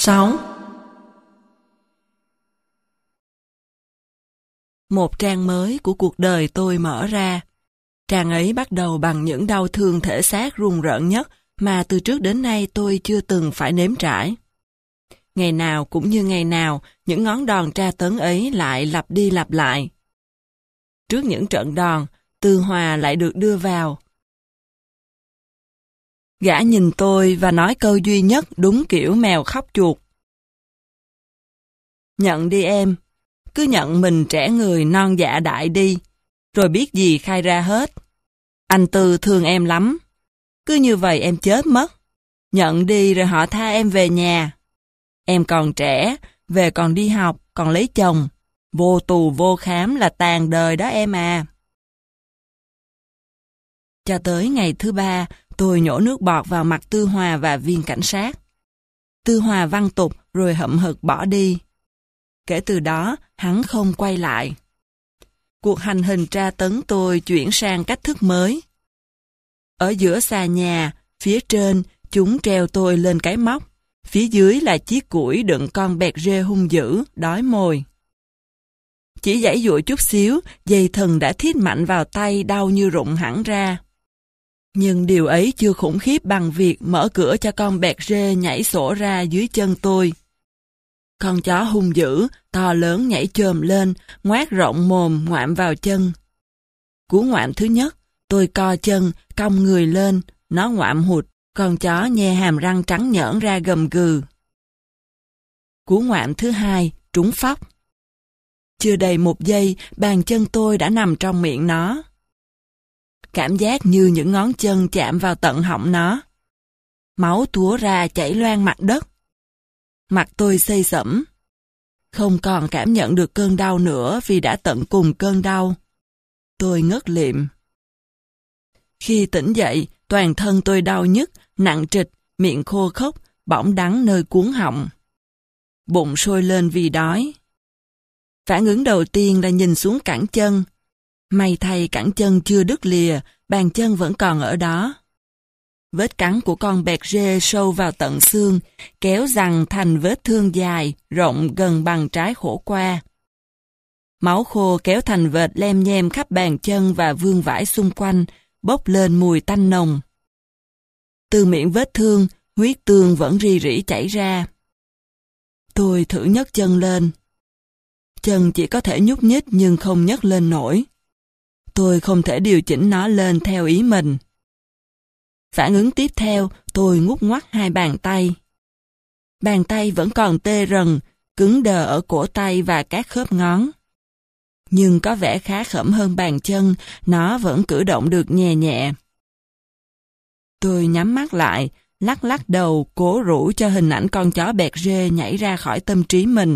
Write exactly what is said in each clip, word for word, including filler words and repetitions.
sáu. Một trang mới của cuộc đời tôi mở ra. Trang ấy bắt đầu bằng những đau thương thể xác rùng rợn nhất mà từ trước đến nay tôi chưa từng phải nếm trải. Ngày nào cũng như ngày nào, những ngón đòn tra tấn ấy lại lặp đi lặp lại. Trước những trận đòn, Tư Hòa lại được đưa vào. Gã nhìn tôi và nói câu duy nhất đúng kiểu mèo khóc chuột. Nhận đi em, cứ nhận mình trẻ người non dạ đại đi, rồi biết gì khai ra hết. Anh Tư thương em lắm, cứ như vậy em chết mất. Nhận đi rồi họ tha em về nhà. Em còn trẻ, về còn đi học, còn lấy chồng. Vô tù vô khám là tàn đời đó em à. Cho tới ngày thứ ba, tôi nhổ nước bọt vào mặt Tư Hòa và viên cảnh sát. Tư Hòa văng tục rồi hậm hực bỏ đi. Kể từ đó, hắn không quay lại. Cuộc hành hình tra tấn tôi chuyển sang cách thức mới. Ở giữa xà nhà, phía trên, chúng treo tôi lên cái móc. Phía dưới là chiếc củi đựng con bẹt rê hung dữ, đói mồi. Chỉ giãy giụa chút xíu, dây thừng đã thít mạnh vào tay, đau như rụng hẳn ra. Nhưng điều ấy chưa khủng khiếp bằng việc mở cửa cho con bẹt rê nhảy sổ ra dưới chân tôi. Con chó hung dữ, to lớn nhảy chồm lên, ngoác rộng mồm ngoạm vào chân. Cú ngoạm thứ nhất, tôi co chân, cong người lên, nó ngoạm hụt, con chó nhe hàm răng trắng nhởn ra gầm gừ. Cú ngoạm thứ hai, trúng phóc. Chưa đầy một giây, bàn chân tôi đã nằm trong miệng nó. Cảm giác như những ngón chân chạm vào tận họng nó. Máu túa ra chảy loang mặt đất. Mặt tôi xây sẫm. Không còn cảm nhận được cơn đau nữa vì đã tận cùng cơn đau. Tôi ngất lịm. Khi tỉnh dậy, toàn thân tôi đau nhức, nặng trịch, miệng khô khốc, bỏng đắng nơi cuống họng. Bụng sôi lên vì đói. Phản ứng đầu tiên là nhìn xuống cẳng chân. May thay cẳng chân chưa đứt lìa, bàn chân vẫn còn ở đó. Vết cắn của con bẹt rê sâu vào tận xương, kéo giằng thành vết thương dài, rộng gần bằng trái khổ qua. Máu khô kéo thành vệt lem nhem khắp bàn chân và vương vãi xung quanh, bốc lên mùi tanh nồng. Từ miệng vết thương, huyết tương vẫn rỉ rỉ chảy ra. Tôi thử nhấc chân lên. Chân chỉ có thể nhúc nhích nhưng không nhấc lên nổi. Tôi không thể điều chỉnh nó lên theo ý mình. Phản ứng tiếp theo, tôi ngút ngoắt hai bàn tay. Bàn tay vẫn còn tê rần, cứng đờ ở cổ tay và các khớp ngón. Nhưng có vẻ khá khẩm hơn bàn chân, nó vẫn cử động được nhẹ nhẹ. Tôi nhắm mắt lại, lắc lắc đầu, cố rũ cho hình ảnh con chó bẹt rê nhảy ra khỏi tâm trí mình.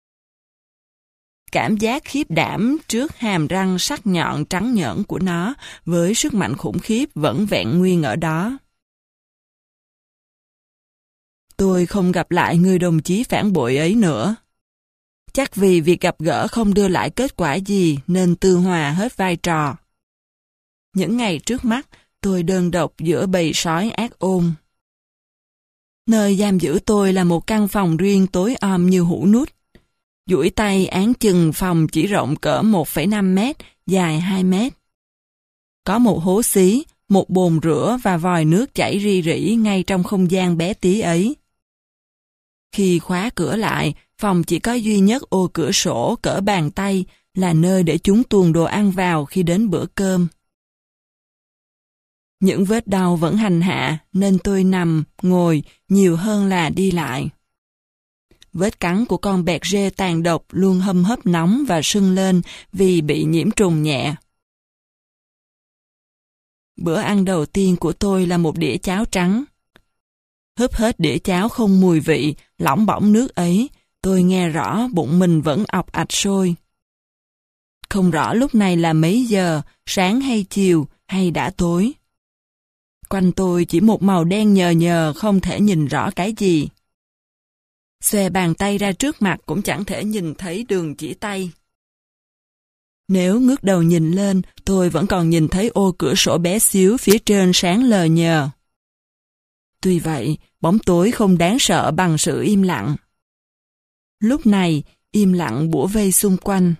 Cảm giác khiếp đảm trước hàm răng sắc nhọn trắng nhợn của nó với sức mạnh khủng khiếp vẫn vẹn nguyên ở đó. Tôi không gặp lại người đồng chí phản bội ấy nữa. Chắc vì việc gặp gỡ không đưa lại kết quả gì nên Tư Hòa hết vai trò. Những ngày trước mắt, tôi đơn độc giữa bầy sói ác ôn. Nơi giam giữ tôi là một căn phòng riêng tối om như hũ nút. Duỗi tay án chừng phòng chỉ rộng cỡ một phẩy năm mét, dài hai mét. Có một hố xí, một bồn rửa và vòi nước chảy ri rỉ ngay trong không gian bé tí ấy. Khi khóa cửa lại, phòng chỉ có duy nhất ô cửa sổ cỡ bàn tay là nơi để chúng tuồn đồ ăn vào khi đến bữa cơm. Những vết đau vẫn hành hạ nên tôi nằm, ngồi nhiều hơn là đi lại. Vết cắn của con bẹt rê tàn độc luôn hâm hấp nóng và sưng lên vì bị nhiễm trùng nhẹ. Bữa ăn đầu tiên của tôi là một đĩa cháo trắng. Húp hết đĩa cháo không mùi vị, lỏng bỏng nước ấy, tôi nghe rõ bụng mình vẫn ọc ạch sôi. Không rõ lúc này là mấy giờ, sáng hay chiều, hay đã tối. Quanh tôi chỉ một màu đen nhờ nhờ, không thể nhìn rõ cái gì. Xòe bàn tay ra trước mặt cũng chẳng thể nhìn thấy đường chỉ tay. Nếu ngước đầu nhìn lên, tôi vẫn còn nhìn thấy ô cửa sổ bé xíu phía trên sáng lờ nhờ. Tuy vậy, bóng tối không đáng sợ bằng sự im lặng. Lúc này, im lặng bủa vây xung quanh.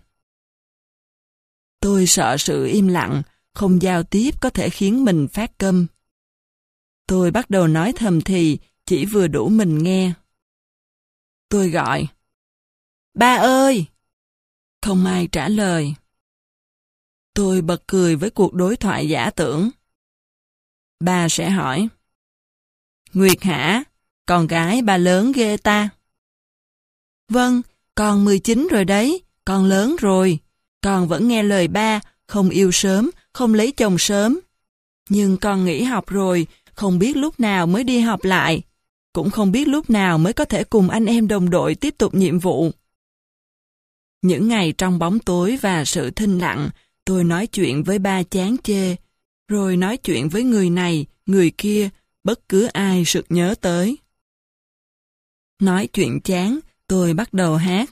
Tôi sợ sự im lặng, không giao tiếp có thể khiến mình phát câm. Tôi bắt đầu nói thầm thì, chỉ vừa đủ mình nghe. Tôi gọi, ba ơi! Không ai trả lời. Tôi bật cười với cuộc đối thoại giả tưởng. Ba sẽ hỏi, Nguyệt hả? Con gái ba lớn ghê ta. Vâng, con mười chín rồi đấy, con lớn rồi. Con vẫn nghe lời ba, không yêu sớm, không lấy chồng sớm. Nhưng con nghỉ học rồi, không biết lúc nào mới đi học lại. Cũng không biết lúc nào mới có thể cùng anh em đồng đội tiếp tục nhiệm vụ. Những ngày trong bóng tối và sự thinh lặng, tôi nói chuyện với ba chán chê, rồi nói chuyện với người này, người kia, bất cứ ai sực nhớ tới. Nói chuyện chán, tôi bắt đầu hát.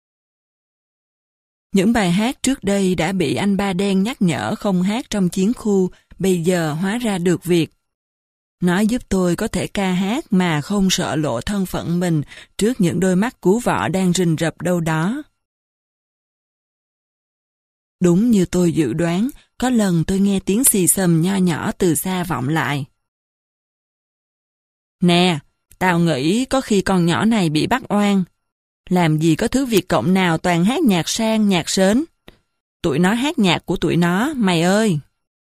Những bài hát trước đây đã bị anh ba đen nhắc nhở không hát trong chiến khu, bây giờ hóa ra được việc. Nó giúp tôi có thể ca hát mà không sợ lộ thân phận mình trước những đôi mắt cú vọ đang rình rập đâu đó. Đúng như tôi dự đoán, có lần tôi nghe tiếng xì xầm nho nhỏ từ xa vọng lại. Nè, tao nghĩ có khi con nhỏ này bị bắt oan. Làm gì có thứ Việt Cộng nào toàn hát nhạc sang, nhạc sến. Tụi nó hát nhạc của tụi nó, mày ơi.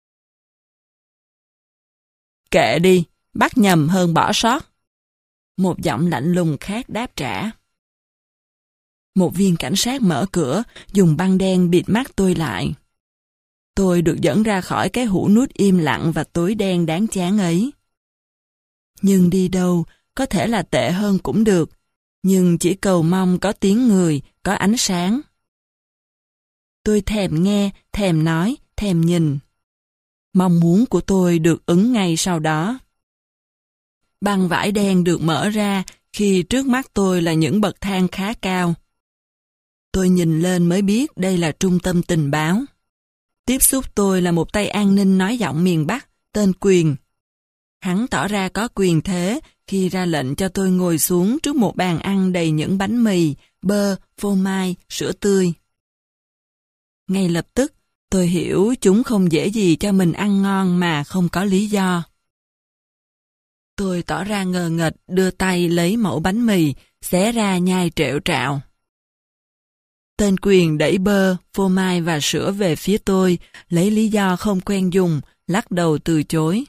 Kệ đi, bắt nhầm hơn bỏ sót. Một giọng lạnh lùng khác đáp trả. Một viên cảnh sát mở cửa, dùng băng đen bịt mắt tôi lại. Tôi được dẫn ra khỏi cái hũ nút im lặng và tối đen đáng chán ấy. Nhưng đi đâu, có thể là tệ hơn cũng được, nhưng chỉ cầu mong có tiếng người, có ánh sáng. Tôi thèm nghe, thèm nói, thèm nhìn. Mong muốn của tôi được ứng ngay sau đó. Băng vải đen được mở ra khi trước mắt tôi là những bậc thang khá cao. Tôi nhìn lên mới biết đây là trung tâm tình báo. Tiếp xúc tôi là một tay an ninh nói giọng miền Bắc, tên Quyền. Hắn tỏ ra có quyền thế khi ra lệnh cho tôi ngồi xuống trước một bàn ăn đầy những bánh mì, bơ, phô mai, sữa tươi. Ngay lập tức, tôi hiểu chúng không dễ gì cho mình ăn ngon mà không có lý do. Tôi tỏ ra ngờ nghệch đưa tay lấy mẩu bánh mì, xé ra nhai trẹo trạo. Tên Quyền đẩy bơ, phô mai và sữa về phía tôi, lấy lý do không quen dùng, lắc đầu từ chối.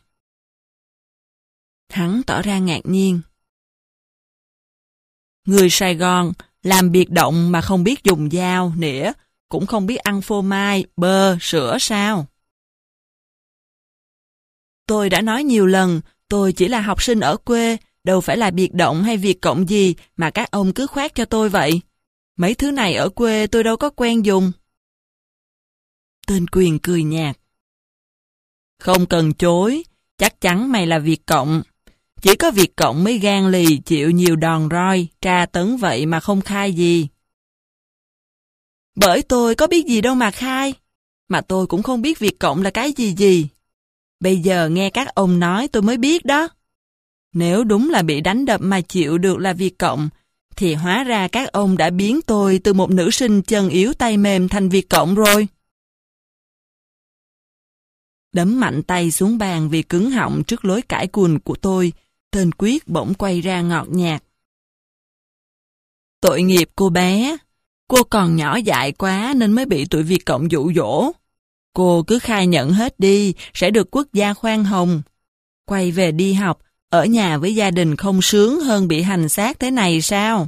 Hắn tỏ ra ngạc nhiên. Người Sài Gòn, làm biệt động mà không biết dùng dao, nĩa, cũng không biết ăn phô mai, bơ, sữa sao? Tôi đã nói nhiều lần, tôi chỉ là học sinh ở quê, đâu phải là biệt động hay Việt Cộng gì mà các ông cứ khoác cho tôi vậy. Mấy thứ này ở quê tôi đâu có quen dùng. Tên Quyền cười nhạt. Không cần chối, chắc chắn mày là Việt Cộng. Chỉ có Việt Cộng mới gan lì chịu nhiều đòn roi, tra tấn vậy mà không khai gì. Bởi tôi có biết gì đâu mà khai. Mà tôi cũng không biết Việt Cộng là cái gì gì. Bây giờ nghe các ông nói tôi mới biết đó. Nếu đúng là bị đánh đập mà chịu được là Việt Cộng, thì hóa ra các ông đã biến tôi từ một nữ sinh chân yếu tay mềm thành Việt Cộng rồi. Đấm mạnh tay xuống bàn vì cứng họng trước lối cãi cùn của tôi, tên Quyết bỗng quay ra ngọt nhạt. Tội nghiệp cô bé, cô còn nhỏ dại quá nên mới bị tụi Việt Cộng dụ dỗ. Cô cứ khai nhận hết đi, sẽ được quốc gia khoan hồng. Quay về đi học, ở nhà với gia đình không sướng hơn bị hành xác thế này sao?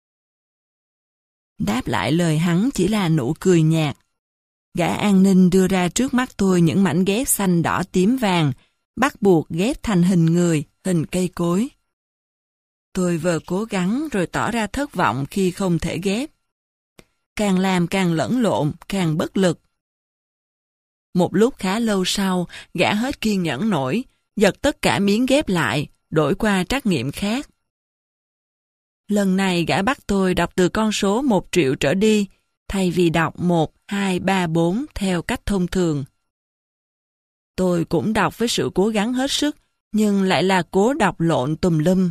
Đáp lại lời hắn chỉ là nụ cười nhạt. Gã an ninh đưa ra trước mắt tôi những mảnh ghép xanh đỏ tím vàng, bắt buộc ghép thành hình người, hình cây cối. Tôi vừa cố gắng rồi tỏ ra thất vọng khi không thể ghép. Càng làm càng lẫn lộn, càng bất lực. Một lúc khá lâu sau, gã hết kiên nhẫn nổi, giật tất cả miếng ghép lại, đổi qua trắc nghiệm khác. Lần này gã bắt tôi đọc từ con số một triệu trở đi, thay vì đọc một, hai, ba, bốn theo cách thông thường. Tôi cũng đọc với sự cố gắng hết sức, nhưng lại là cố đọc lộn tùm lum.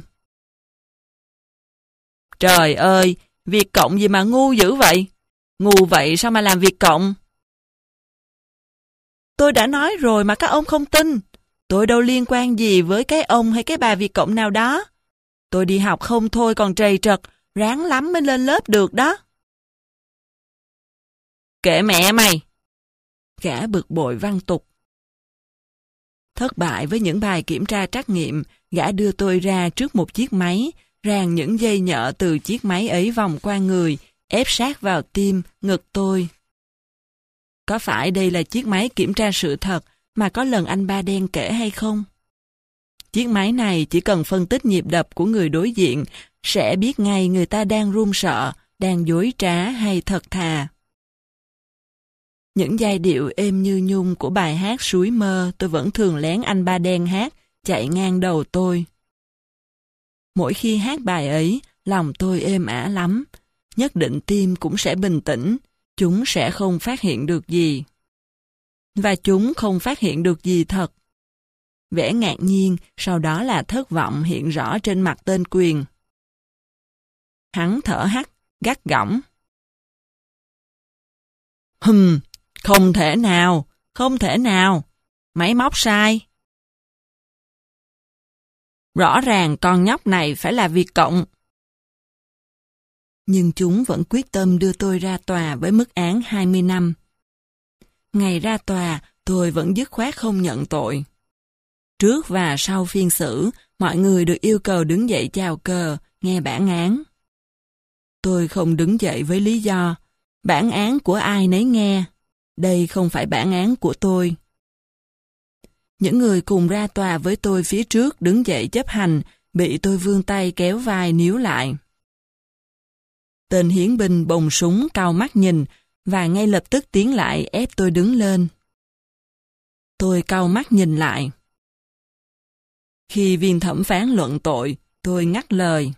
Trời ơi, Việt Cộng gì mà ngu dữ vậy? Ngu vậy sao mà làm Việt Cộng? Tôi đã nói rồi mà các ông không tin. Tôi đâu liên quan gì với cái ông hay cái bà Việt Cộng nào đó. Tôi đi học không thôi còn trầy trật, ráng lắm mới lên lớp được đó. Kệ mẹ mày! Gã bực bội văng tục. Thất bại với những bài kiểm tra trắc nghiệm, gã đưa tôi ra trước một chiếc máy, ràng những dây nhợ từ chiếc máy ấy vòng qua người, ép sát vào tim, ngực tôi. Có phải đây là chiếc máy kiểm tra sự thật mà có lần anh Ba Đen kể hay không? Chiếc máy này chỉ cần phân tích nhịp đập của người đối diện, sẽ biết ngay người ta đang run sợ, đang dối trá hay thật thà. Những giai điệu êm như nhung của bài hát Suối Mơ tôi vẫn thường lén anh Ba Đen hát, chạy ngang đầu tôi. Mỗi khi hát bài ấy, lòng tôi êm ả lắm. Nhất định tim cũng sẽ bình tĩnh, chúng sẽ không phát hiện được gì. Và chúng không phát hiện được gì thật. Vẻ ngạc nhiên, sau đó là thất vọng hiện rõ trên mặt tên Quyền. Hắn thở hắt, gắt gỏng. Hừm, không thể nào, không thể nào, máy móc sai. Rõ ràng con nhóc này phải là Việt Cộng. Nhưng chúng vẫn quyết tâm đưa tôi ra tòa với mức án hai mươi năm. Ngày ra tòa, tôi vẫn dứt khoát không nhận tội. Trước và sau phiên xử, mọi người được yêu cầu đứng dậy chào cờ, nghe bản án. Tôi không đứng dậy với lý do, bản án của ai nấy nghe. Đây không phải bản án của tôi. Những người cùng ra tòa với tôi phía trước đứng dậy chấp hành, bị tôi vươn tay kéo vai níu lại. Tên hiến binh bồng súng cau mắt nhìn, và ngay lập tức tiến lại ép tôi đứng lên. Tôi cau mắt nhìn lại. Khi viên thẩm phán luận tội, tôi ngắt lời.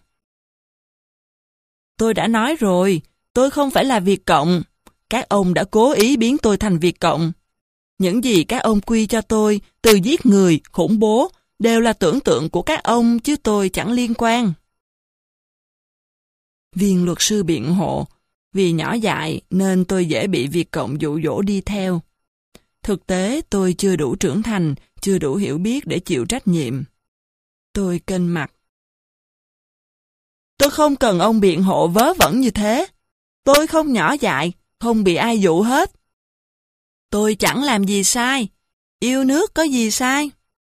Tôi đã nói rồi, tôi không phải là Việt Cộng. Các ông đã cố ý biến tôi thành Việt Cộng. Những gì các ông quy cho tôi, từ giết người, khủng bố, đều là tưởng tượng của các ông, chứ tôi chẳng liên quan. Viên luật sư biện hộ, vì nhỏ dại nên tôi dễ bị Việt Cộng dụ dỗ đi theo. Thực tế tôi chưa đủ trưởng thành, chưa đủ hiểu biết để chịu trách nhiệm. Tôi kênh mặt. Tôi không cần ông biện hộ vớ vẩn như thế. Tôi không nhỏ dại, không bị ai dụ hết. Tôi chẳng làm gì sai. Yêu nước có gì sai?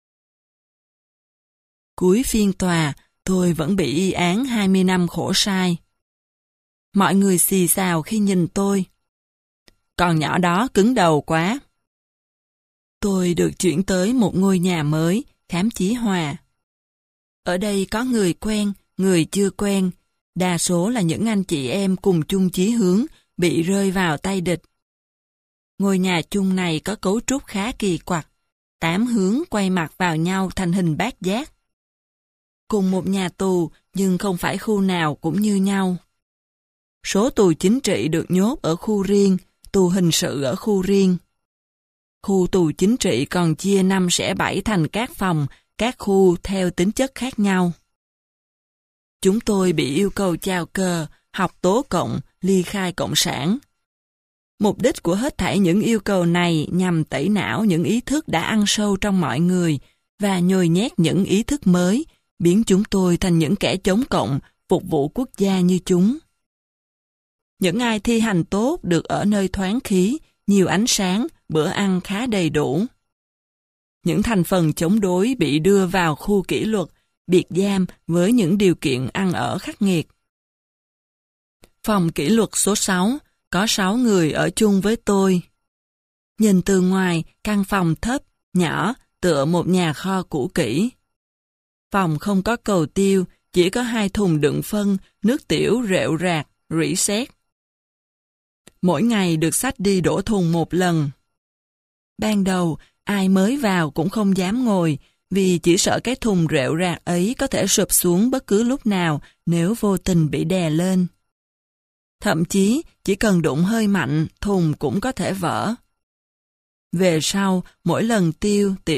Cuối phiên tòa, tôi vẫn bị y án hai mươi năm khổ sai. Mọi người xì xào khi nhìn tôi. Con nhỏ đó cứng đầu quá. Tôi được chuyển tới một ngôi nhà mới, Khám Chí Hòa. Ở đây có người quen, người chưa quen. Đa số là những anh chị em cùng chung chí hướng, bị rơi vào tay địch. Ngôi nhà chung này có cấu trúc khá kỳ quặc, tám hướng quay mặt vào nhau thành hình bát giác. Cùng một nhà tù, nhưng không phải khu nào cũng như nhau. Số tù chính trị được nhốt ở khu riêng, tù hình sự ở khu riêng. Khu tù chính trị còn chia năm xẻ bảy thành các phòng, các khu theo tính chất khác nhau. Chúng tôi bị yêu cầu chào cờ, học tố cộng, ly khai cộng sản. Mục đích của hết thảy những yêu cầu này nhằm tẩy não những ý thức đã ăn sâu trong mọi người và nhồi nhét những ý thức mới, biến chúng tôi thành những kẻ chống cộng, phục vụ quốc gia như chúng. Những ai thi hành tốt được ở nơi thoáng khí, nhiều ánh sáng, bữa ăn khá đầy đủ. Những thành phần chống đối bị đưa vào khu kỷ luật, biệt giam với những điều kiện ăn ở khắc nghiệt. Phòng kỷ luật số sáu, có sáu người ở chung với tôi. Nhìn từ ngoài, căn phòng thấp, nhỏ, tựa một nhà kho cũ kỹ. Phòng không có cầu tiêu, chỉ có hai thùng đựng phân, nước tiểu rệu rạc, rỉ sét. Mỗi ngày được xách đi đổ thùng một lần. Ban đầu, ai mới vào cũng không dám ngồi, vì chỉ sợ cái thùng rệu rạc ấy có thể sụp xuống bất cứ lúc nào nếu vô tình bị đè lên. Thậm chí, chỉ cần đụng hơi mạnh, thùng cũng có thể vỡ. Về sau, mỗi lần tiêu, tiểu,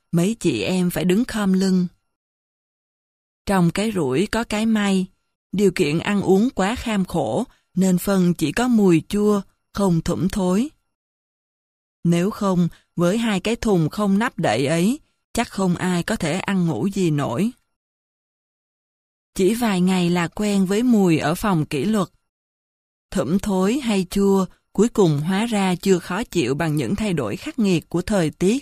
mấy chị em phải đứng khom lưng. Trong cái rủi có cái may, điều kiện ăn uống quá kham khổ, nên phân chỉ có mùi chua, không thủm thối. Nếu không, với hai cái thùng không nắp đậy ấy, chắc không ai có thể ăn ngủ gì nổi. Chỉ vài ngày là quen với mùi ở phòng kỷ luật. Thủm thối hay chua, cuối cùng hóa ra chưa khó chịu bằng những thay đổi khắc nghiệt của thời tiết.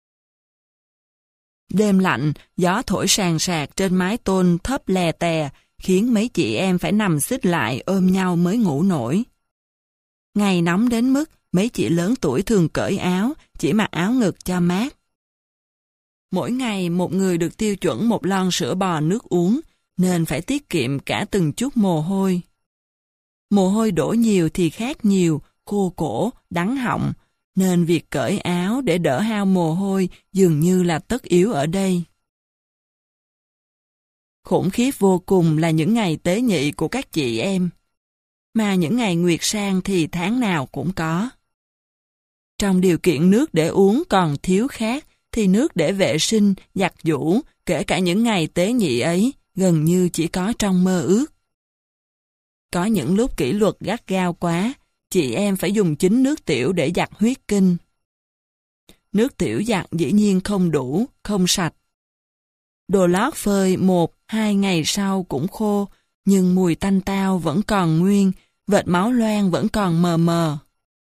Đêm lạnh, gió thổi sàn sạc trên mái tôn thấp lè tè, khiến mấy chị em phải nằm xích lại ôm nhau mới ngủ nổi. Ngày nóng đến mức mấy chị lớn tuổi thường cởi áo, chỉ mặc áo ngực cho mát. Mỗi ngày một người được tiêu chuẩn một lon sữa bò nước uống, nên phải tiết kiệm cả từng chút mồ hôi. Mồ hôi đổ nhiều thì khát nhiều, khô cổ, đắng họng, nên việc cởi áo để đỡ hao mồ hôi dường như là tất yếu ở đây. Khủng khiếp vô cùng là những ngày tế nhị của các chị em. Mà những ngày nguyệt sang thì tháng nào cũng có. Trong điều kiện nước để uống còn thiếu khát, thì nước để vệ sinh, giặt giũ, kể cả những ngày tế nhị ấy, gần như chỉ có trong mơ ước. Có những lúc kỷ luật gắt gao quá, chị em phải dùng chính nước tiểu để giặt huyết kinh. Nước tiểu giặt dĩ nhiên không đủ, không sạch. Đồ lót phơi một, hai ngày sau cũng khô, nhưng mùi tanh tao vẫn còn nguyên, vệt máu loang vẫn còn mờ mờ.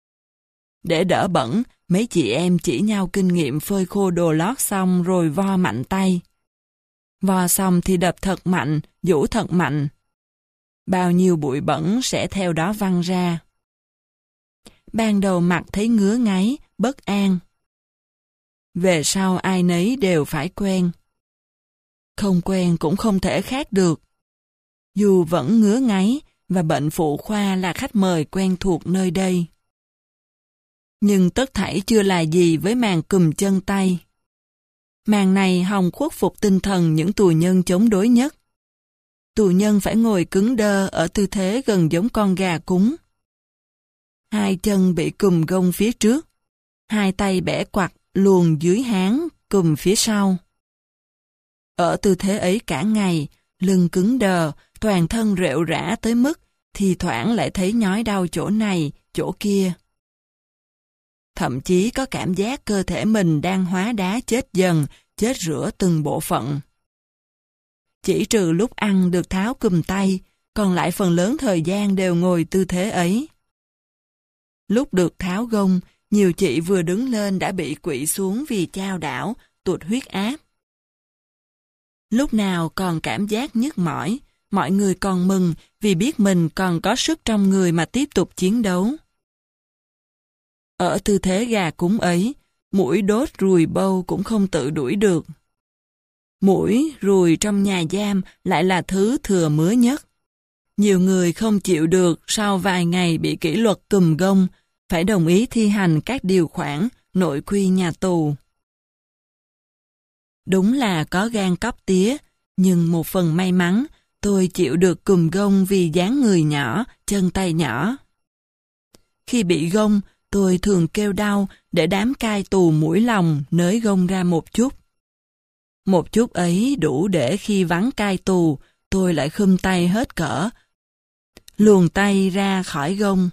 Để đỡ bẩn, mấy chị em chỉ nhau kinh nghiệm phơi khô đồ lót xong rồi vo mạnh tay. Vo xong thì đập thật mạnh, giũ thật mạnh. Bao nhiêu bụi bẩn sẽ theo đó văng ra. Ban đầu mặt thấy ngứa ngáy, bất an. Về sau ai nấy đều phải quen. Không quen cũng không thể khác được. Dù vẫn ngứa ngáy, và bệnh phụ khoa là khách mời quen thuộc nơi đây. Nhưng tất thảy chưa là gì với màn cùm chân tay. Màn này hòng khuất phục tinh thần những tù nhân chống đối nhất. Tù nhân phải ngồi cứng đơ ở tư thế gần giống con gà cúng. Hai chân bị cùm gông phía trước, hai tay bẻ quặt luồn dưới háng cùm phía sau. Ở tư thế ấy cả ngày, lưng cứng đờ, toàn thân rệu rã tới mức thì thoảng lại thấy nhói đau chỗ này, chỗ kia. Thậm chí có cảm giác cơ thể mình đang hóa đá chết dần, chết rửa từng bộ phận. Chỉ trừ lúc ăn được tháo cùm tay, còn lại phần lớn thời gian đều ngồi tư thế ấy. Lúc được tháo gông, nhiều chị vừa đứng lên đã bị quỵ xuống vì chao đảo, tụt huyết áp. Lúc nào còn cảm giác nhức mỏi, mọi người còn mừng vì biết mình còn có sức trong người mà tiếp tục chiến đấu. Ở tư thế gà cúng ấy, muỗi đốt ruồi bâu cũng không tự đuổi được. Muỗi, ruồi trong nhà giam lại là thứ thừa mứa nhất. Nhiều người không chịu được sau vài ngày bị kỷ luật cùm gông, phải đồng ý thi hành các điều khoản nội quy nhà tù. Đúng là có gan cóc tía, nhưng một phần may mắn, tôi chịu được cùm gông vì dáng người nhỏ, chân tay nhỏ. Khi bị gông, tôi thường kêu đau để đám cai tù mũi lòng nới gông ra một chút. Một chút ấy đủ để khi vắng cai tù, tôi lại khum tay hết cỡ, luồn tay ra khỏi gông.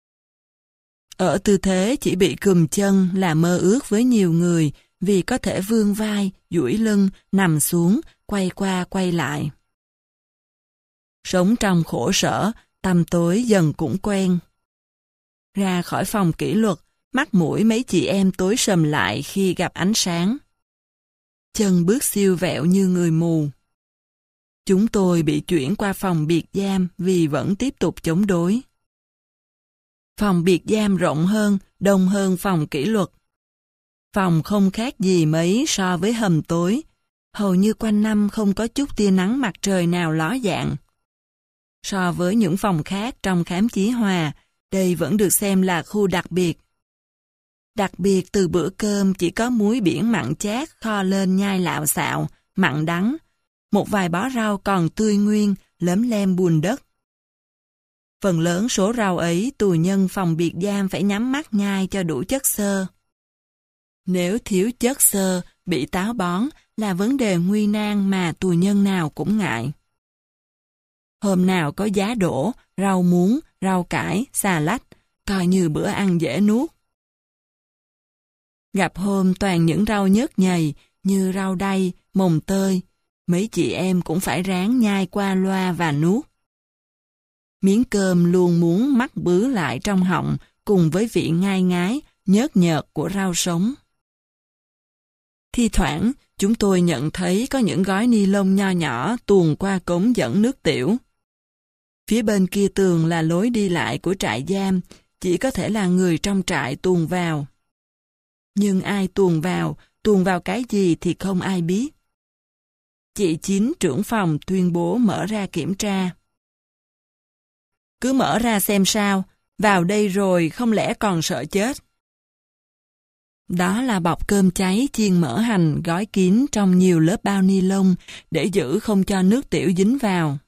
Ở tư thế chỉ bị cùm chân là mơ ước với nhiều người vì có thể vươn vai, duỗi lưng, nằm xuống, quay qua quay lại. Sống trong khổ sở, tăm tối dần cũng quen. Ra khỏi phòng kỷ luật, mắt mũi mấy chị em tối sầm lại khi gặp ánh sáng. Chân bước siêu vẹo như người mù. Chúng tôi bị chuyển qua phòng biệt giam vì vẫn tiếp tục chống đối. Phòng biệt giam rộng hơn, đông hơn phòng kỷ luật. Phòng không khác gì mấy so với hầm tối, hầu như quanh năm không có chút tia nắng mặt trời nào ló dạng. So với những phòng khác trong khám Chí Hòa, đây vẫn được xem là khu đặc biệt. Đặc biệt từ bữa cơm chỉ có muối biển mặn chát kho lên nhai lạo xạo, mặn đắng, một vài bó rau còn tươi nguyên, lấm lem bùn đất. Phần lớn số rau ấy tù nhân phòng biệt giam phải nhắm mắt nhai cho đủ chất xơ. Nếu thiếu chất xơ, bị táo bón là vấn đề nguy nan mà tù nhân nào cũng ngại. Hôm nào có giá đỗ, rau muống, rau cải, xà lách, coi như bữa ăn dễ nuốt. Gặp hôm toàn những rau nhớt nhầy như rau đay, mồng tơi, mấy chị em cũng phải ráng nhai qua loa và nuốt. Miếng cơm luôn muốn mắc bứ lại trong họng cùng với vị ngai ngái, nhớt nhợt của rau sống. Thi thoảng, chúng tôi nhận thấy có những gói ni lông nho nhỏ tuồn qua cống dẫn nước tiểu. Phía bên kia tường là lối đi lại của trại giam, chỉ có thể là người trong trại tuồn vào. Nhưng ai tuồn vào, tuồn vào cái gì thì không ai biết. Chị Chín trưởng phòng tuyên bố mở ra kiểm tra. Cứ mở ra xem sao, vào đây rồi không lẽ còn sợ chết. Đó là bọc cơm cháy chiên mỡ hành gói kín trong nhiều lớp bao ni lông để giữ không cho nước tiểu dính vào.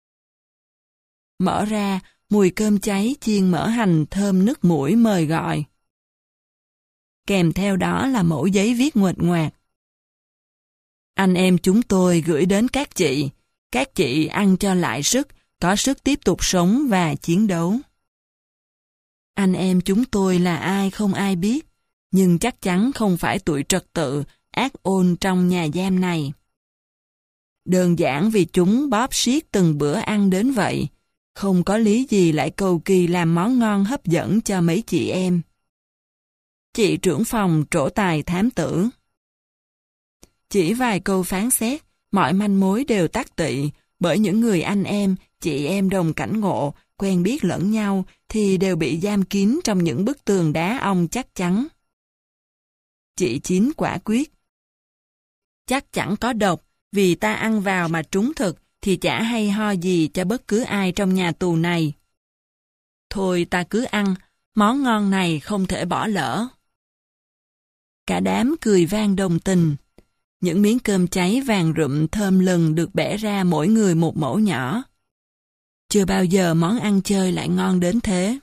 Mở ra, mùi cơm cháy chiên mỡ hành thơm nức mũi mời gọi. Kèm theo đó là mẩu giấy viết nguệch ngoạc. Anh em chúng tôi gửi đến các chị, các chị ăn cho lại sức, có sức tiếp tục sống và chiến đấu. Anh em chúng tôi là ai không ai biết, nhưng chắc chắn không phải tụi trật tự, ác ôn trong nhà giam này. Đơn giản vì chúng bóp siết từng bữa ăn đến vậy, không có lý gì lại cầu kỳ làm món ngon hấp dẫn cho mấy chị em. Chị trưởng phòng trổ tài thám tử. Chỉ vài câu phán xét, mọi manh mối đều tắc tị, bởi những người anh em, chị em đồng cảnh ngộ, quen biết lẫn nhau thì đều bị giam kín trong những bức tường đá ong chắc chắn. Chị Chín quả quyết. Chắc chẳng có độc, vì ta ăn vào mà trúng thực thì chả hay ho gì cho bất cứ ai trong nhà tù này. Thôi ta cứ ăn, món ngon này không thể bỏ lỡ. Cả đám cười vang đồng tình. Những miếng cơm cháy vàng rụm thơm lừng được bẻ ra mỗi người một mẩu nhỏ. Chưa bao giờ món ăn chơi lại ngon đến thế.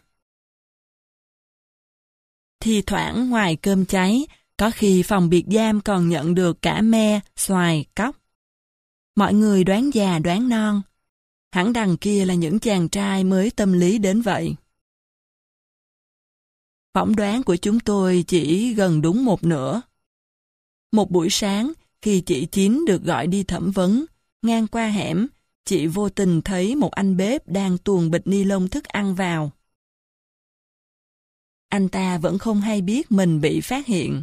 Thi thoảng ngoài cơm cháy, có khi phòng biệt giam còn nhận được cả me, xoài, cóc. Mọi người đoán già đoán non. Hẳn đằng kia là những chàng trai mới tâm lý đến vậy. Phỏng đoán của chúng tôi chỉ gần đúng một nửa. Một buổi sáng, khi chị Chín được gọi đi thẩm vấn, ngang qua hẻm, chị vô tình thấy một anh bếp đang tuồn bịch ni lông thức ăn vào. Anh ta vẫn không hay biết mình bị phát hiện.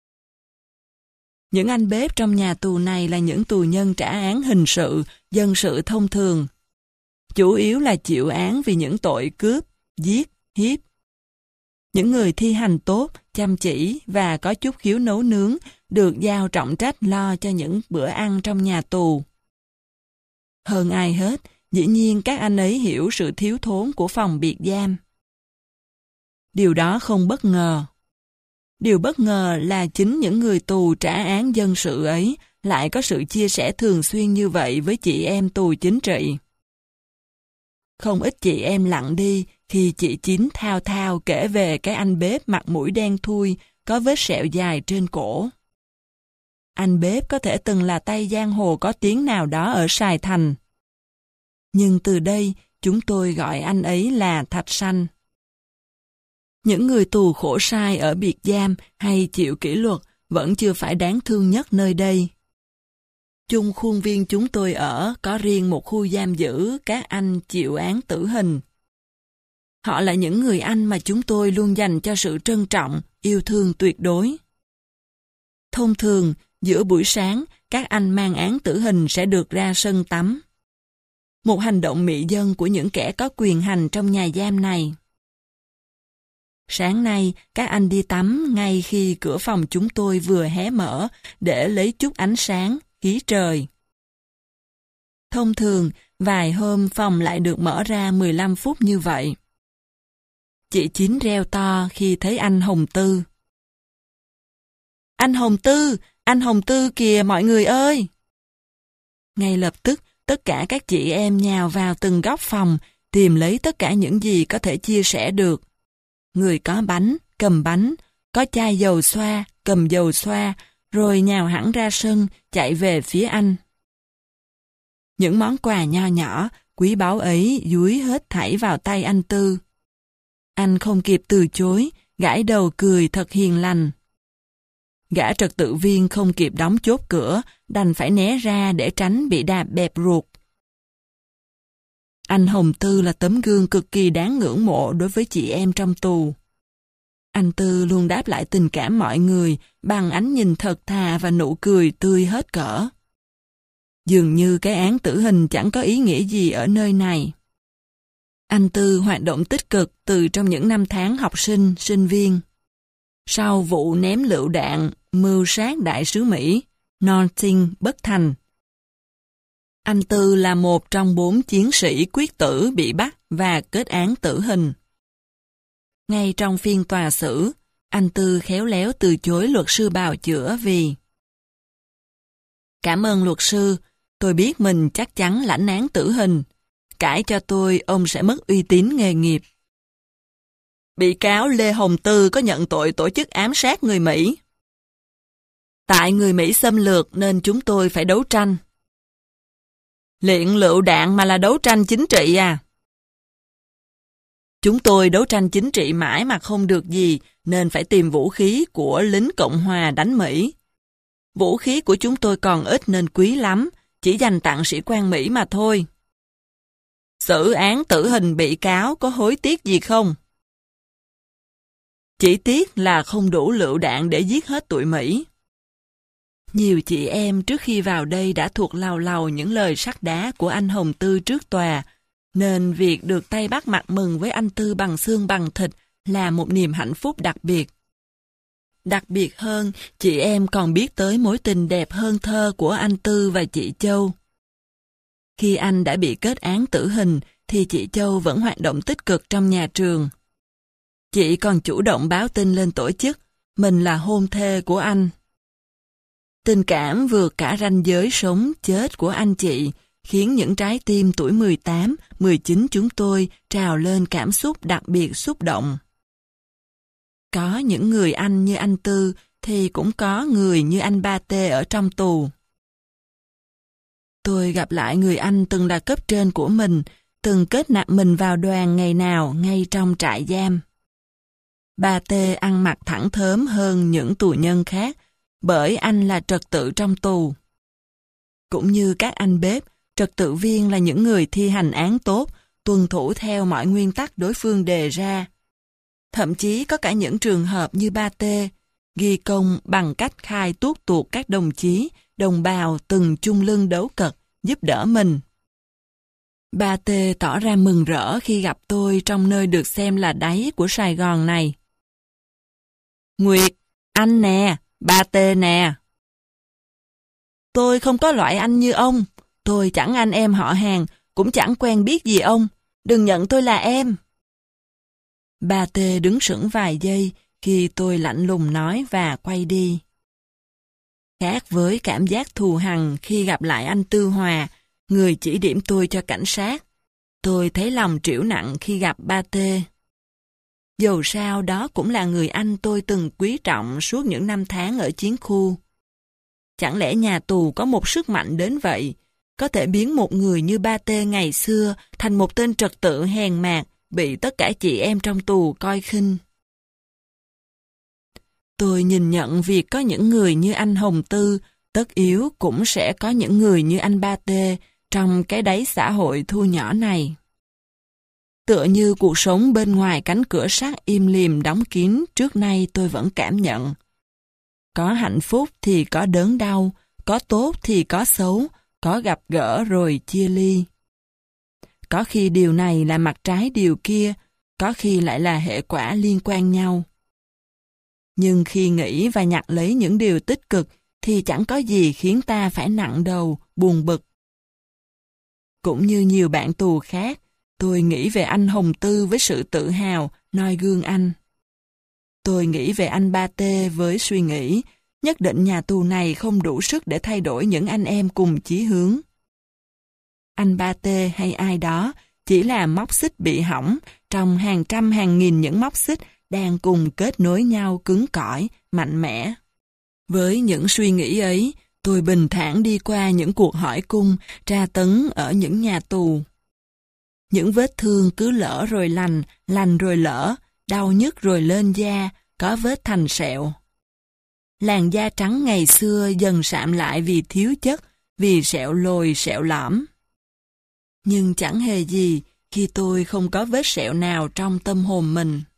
Những anh bếp trong nhà tù này là những tù nhân trả án hình sự, dân sự thông thường. Chủ yếu là chịu án vì những tội cướp, giết, hiếp. Những người thi hành tốt, chăm chỉ và có chút khiếu nấu nướng được giao trọng trách lo cho những bữa ăn trong nhà tù. Hơn ai hết, dĩ nhiên các anh ấy hiểu sự thiếu thốn của phòng biệt giam. Điều đó không bất ngờ. Điều bất ngờ là chính những người tù trả án dân sự ấy lại có sự chia sẻ thường xuyên như vậy với chị em tù chính trị. Không ít chị em lặng đi khi chị Chín thao thao kể về cái anh bếp mặt mũi đen thui có vết sẹo dài trên cổ. Anh bếp có thể từng là tay giang hồ có tiếng nào đó ở Sài Thành. Nhưng từ đây chúng tôi gọi anh ấy là Thạch Sanh. Những người tù khổ sai ở biệt giam hay chịu kỷ luật vẫn chưa phải đáng thương nhất nơi đây. Chung khuôn viên chúng tôi ở có riêng một khu giam giữ các anh chịu án tử hình. Họ là những người anh mà chúng tôi luôn dành cho sự trân trọng, yêu thương tuyệt đối. Thông thường, giữa buổi sáng, các anh mang án tử hình sẽ được ra sân tắm. Một hành động mị dân của những kẻ có quyền hành trong nhà giam này. Sáng nay, các anh đi tắm ngay khi cửa phòng chúng tôi vừa hé mở để lấy chút ánh sáng, khí trời. Thông thường, vài hôm phòng lại được mở ra mười lăm phút như vậy. Chị Chín reo to khi thấy anh Hồng Tư. Anh Hồng Tư, anh Hồng Tư kìa mọi người ơi! Ngay lập tức, tất cả các chị em nhào vào từng góc phòng, tìm lấy tất cả những gì có thể chia sẻ được. Người có bánh, cầm bánh, có chai dầu xoa, cầm dầu xoa, rồi nhào hẳn ra sân, chạy về phía anh. Những món quà nho nhỏ, quý báu ấy dúi hết thảy vào tay anh Tư. Anh không kịp từ chối, gãi đầu cười thật hiền lành. Gã trật tự viên không kịp đóng chốt cửa, đành phải né ra để tránh bị đạp bẹp ruột. Anh Hồng Tư là tấm gương cực kỳ đáng ngưỡng mộ đối với chị em trong tù. Anh Tư luôn đáp lại tình cảm mọi người bằng ánh nhìn thật thà và nụ cười tươi hết cỡ. Dường như cái án tử hình chẳng có ý nghĩa gì ở nơi này. Anh Tư hoạt động tích cực từ trong những năm tháng học sinh, sinh viên. Sau vụ ném lựu đạn, mưu sát đại sứ Mỹ, Northing bất thành. Anh Tư là một trong bốn chiến sĩ quyết tử bị bắt và kết án tử hình. Ngay trong phiên tòa xử, anh Tư khéo léo từ chối luật sư bào chữa vì: "Cảm ơn luật sư, tôi biết mình chắc chắn lãnh án tử hình. Cãi cho tôi, ông sẽ mất uy tín nghề nghiệp." Bị cáo Lê Hồng Tư có nhận tội tổ chức ám sát người Mỹ. Tại người Mỹ xâm lược nên chúng tôi phải đấu tranh. Luyện lựu đạn mà là đấu tranh chính trị à? Chúng tôi đấu tranh chính trị mãi mà không được gì nên phải tìm vũ khí của lính Cộng Hòa đánh Mỹ. Vũ khí của chúng tôi còn ít nên quý lắm, chỉ dành tặng sĩ quan Mỹ mà thôi. Xử án tử hình bị cáo có hối tiếc gì không? Chỉ tiếc là không đủ lựu đạn để giết hết tụi Mỹ. Nhiều chị em trước khi vào đây đã thuộc lào lào những lời sắt đá của anh Hồng Tư trước tòa, nên việc được tay bắt mặt mừng với anh Tư bằng xương bằng thịt là một niềm hạnh phúc đặc biệt. Đặc biệt hơn, chị em còn biết tới mối tình đẹp hơn thơ của anh Tư và chị Châu. Khi anh đã bị kết án tử hình, thì chị Châu vẫn hoạt động tích cực trong nhà trường. Chị còn chủ động báo tin lên tổ chức, mình là hôn thê của anh. Tình cảm vượt cả ranh giới sống chết của anh chị, khiến những trái tim tuổi mười tám, mười chín chúng tôi trào lên cảm xúc đặc biệt xúc động. Có những người anh như anh Tư, thì cũng có người như anh Ba Tê ở trong tù. Tôi gặp lại người anh từng là cấp trên của mình, từng kết nạp mình vào đoàn ngày nào ngay trong trại giam. Ba Tê ăn mặc thẳng thớm hơn những tù nhân khác, bởi anh là trật tự trong tù. Cũng như các anh bếp, trật tự viên là những người thi hành án tốt, tuân thủ theo mọi nguyên tắc đối phương đề ra. Thậm chí có cả những trường hợp như Ba Tê, ghi công bằng cách khai tuốt tuột các đồng chí, đồng bào từng chung lưng đấu cật, giúp đỡ mình. Ba Tê tỏ ra mừng rỡ khi gặp tôi trong nơi được xem là đáy của Sài Gòn này. Nguyệt, anh nè, Ba Tê nè. Tôi không có loại anh như ông, tôi chẳng anh em họ hàng, cũng chẳng quen biết gì ông, đừng nhận tôi là em. Ba Tê đứng sững vài giây khi tôi lạnh lùng nói và quay đi. Khác với cảm giác thù hằn khi gặp lại anh Tư Hòa, người chỉ điểm tôi cho cảnh sát, tôi thấy lòng trĩu nặng khi gặp Ba Tê. Dầu sao đó cũng là người anh tôi từng quý trọng suốt những năm tháng ở chiến khu. Chẳng lẽ nhà tù có một sức mạnh đến vậy, có thể biến một người như Ba Tê ngày xưa thành một tên trật tự hèn mạt, bị tất cả chị em trong tù coi khinh. Tôi nhìn nhận việc có những người như anh Hồng Tư, tất yếu cũng sẽ có những người như anh Ba Tê trong cái đáy xã hội thu nhỏ này. Tựa như cuộc sống bên ngoài cánh cửa sắt im lìm đóng kín trước nay tôi vẫn cảm nhận. Có hạnh phúc thì có đớn đau, có tốt thì có xấu, có gặp gỡ rồi chia ly. Có khi điều này là mặt trái điều kia, có khi lại là hệ quả liên quan nhau. Nhưng khi nghĩ và nhặt lấy những điều tích cực thì chẳng có gì khiến ta phải nặng đầu, buồn bực. Cũng như nhiều bạn tù khác, tôi nghĩ về anh Hồng Tư với sự tự hào, noi gương anh. Tôi nghĩ về anh Ba Tê với suy nghĩ, nhất định nhà tù này không đủ sức để thay đổi những anh em cùng chí hướng. Anh Ba Tê hay ai đó chỉ là móc xích bị hỏng trong hàng trăm hàng nghìn những móc xích đang cùng kết nối nhau cứng cỏi, mạnh mẽ. Với những suy nghĩ ấy, tôi bình thản đi qua những cuộc hỏi cung, tra tấn ở những nhà tù. Những vết thương cứ lỡ rồi lành, lành rồi lỡ, đau nhức rồi lên da, có vết thành sẹo. Làn da trắng ngày xưa dần sạm lại vì thiếu chất, vì sẹo lồi sẹo lõm. Nhưng chẳng hề gì khi tôi không có vết sẹo nào trong tâm hồn mình.